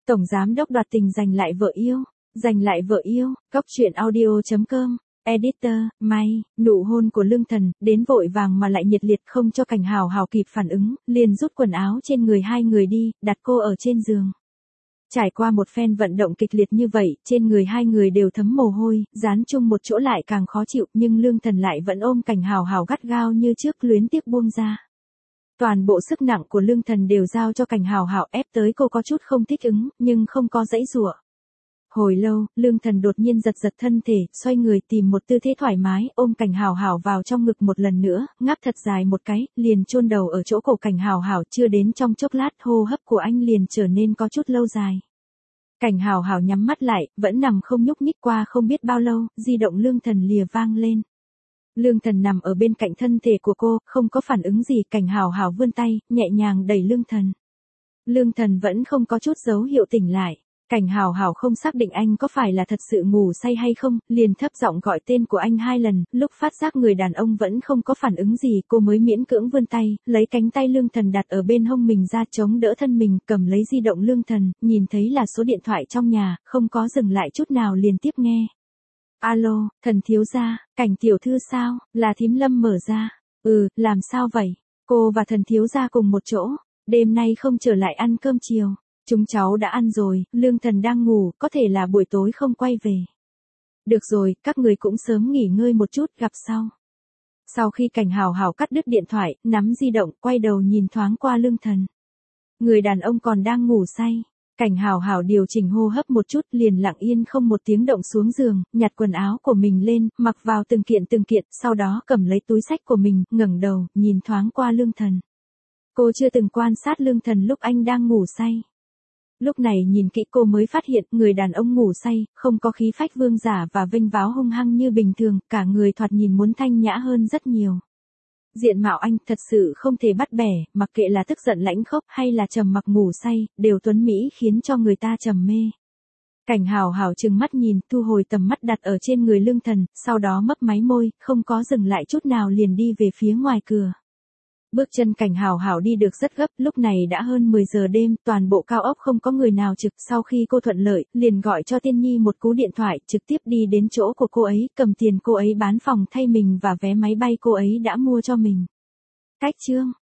Tổng giám đốc đoạt tình giành lại vợ yêu. Giành lại vợ yêu, Góc truyện audio.com. Editor, May, nụ hôn của Lương Thần, đến vội vàng mà lại nhiệt liệt không cho Cảnh Hào Hào kịp phản ứng, liền rút quần áo trên người hai người đi, đặt cô ở trên giường. Trải qua một phen vận động kịch liệt như vậy, trên người hai người đều thấm mồ hôi, dán chung một chỗ lại càng khó chịu, nhưng Lương Thần lại vẫn ôm Cảnh Hào Hào gắt gao như trước, luyến tiếc buông ra. Toàn bộ sức nặng của Lương Thần đều giao cho Cảnh Hào Hào, ép tới cô có chút không thích ứng, nhưng không có giãy giụa. Hồi lâu, Lương Thần đột nhiên giật giật thân thể, xoay người tìm một tư thế thoải mái, ôm Cảnh Hào Hào vào trong ngực một lần nữa, ngáp thật dài một cái, liền chôn đầu ở chỗ cổ Cảnh Hào Hào, chưa đến trong chốc lát hô hấp của anh liền trở nên có chút lâu dài. Cảnh Hào Hào nhắm mắt lại, vẫn nằm không nhúc nhích, qua không biết bao lâu, di động Lương Thần lìa vang lên. Lương Thần nằm ở bên cạnh thân thể của cô, không có phản ứng gì, Cảnh Hào Hào vươn tay, nhẹ nhàng đẩy Lương Thần. Lương Thần vẫn không có chút dấu hiệu tỉnh lại. Cảnh Hào Hào không xác định anh có phải là thật sự ngủ say hay không, liền thấp giọng gọi tên của anh 2 lần, lúc phát giác người đàn ông vẫn không có phản ứng gì, cô mới miễn cưỡng vươn tay, lấy cánh tay Lương Thần đặt ở bên hông mình ra chống đỡ thân mình, cầm lấy di động Lương Thần, nhìn thấy là số điện thoại trong nhà, không có dừng lại chút nào liền tiếp nghe. Alo, Thần thiếu gia, Cảnh tiểu thư sao, là thím Lâm mở ra. Ừ, làm sao vậy? Cô và Thần thiếu gia cùng một chỗ, đêm nay không trở lại ăn cơm chiều. Chúng cháu đã ăn rồi, Lương Thần đang ngủ, có thể là buổi tối không quay về. Được rồi, các người cũng sớm nghỉ ngơi một chút, gặp sau. Sau khi Cảnh Hào Hào cắt đứt điện thoại, nắm di động, quay đầu nhìn thoáng qua Lương Thần. Người đàn ông còn đang ngủ say. Cảnh Hào Hào điều chỉnh hô hấp một chút, liền lặng yên không một tiếng động xuống giường, nhặt quần áo của mình lên, mặc vào từng kiện, sau đó cầm lấy túi xách của mình, ngẩng đầu, nhìn thoáng qua Lương Thần. Cô chưa từng quan sát Lương Thần lúc anh đang ngủ say. Lúc này nhìn kỹ cô mới phát hiện người đàn ông ngủ say, không có khí phách vương giả và vênh váo hung hăng như bình thường, cả người thoạt nhìn muốn thanh nhã hơn rất nhiều. Diện mạo anh thật sự không thể bắt bẻ, mặc kệ là tức giận lãnh khốc hay là trầm mặc ngủ say, đều tuấn mỹ khiến cho người ta trầm mê. Cảnh Hào Hào trừng mắt nhìn, thu hồi tầm mắt đặt ở trên người Lương Thần, sau đó mấp máy môi, không có dừng lại chút nào liền đi về phía ngoài cửa. Bước chân Cảnh Hào Hào đi được rất gấp, lúc này đã hơn 10 giờ đêm, toàn bộ cao ốc không có người nào trực, sau khi cô thuận lợi, liền gọi cho Tiên Nhi một cú điện thoại, trực tiếp đi đến chỗ của cô ấy, cầm tiền cô ấy bán phòng thay mình và vé máy bay cô ấy đã mua cho mình. Cách chương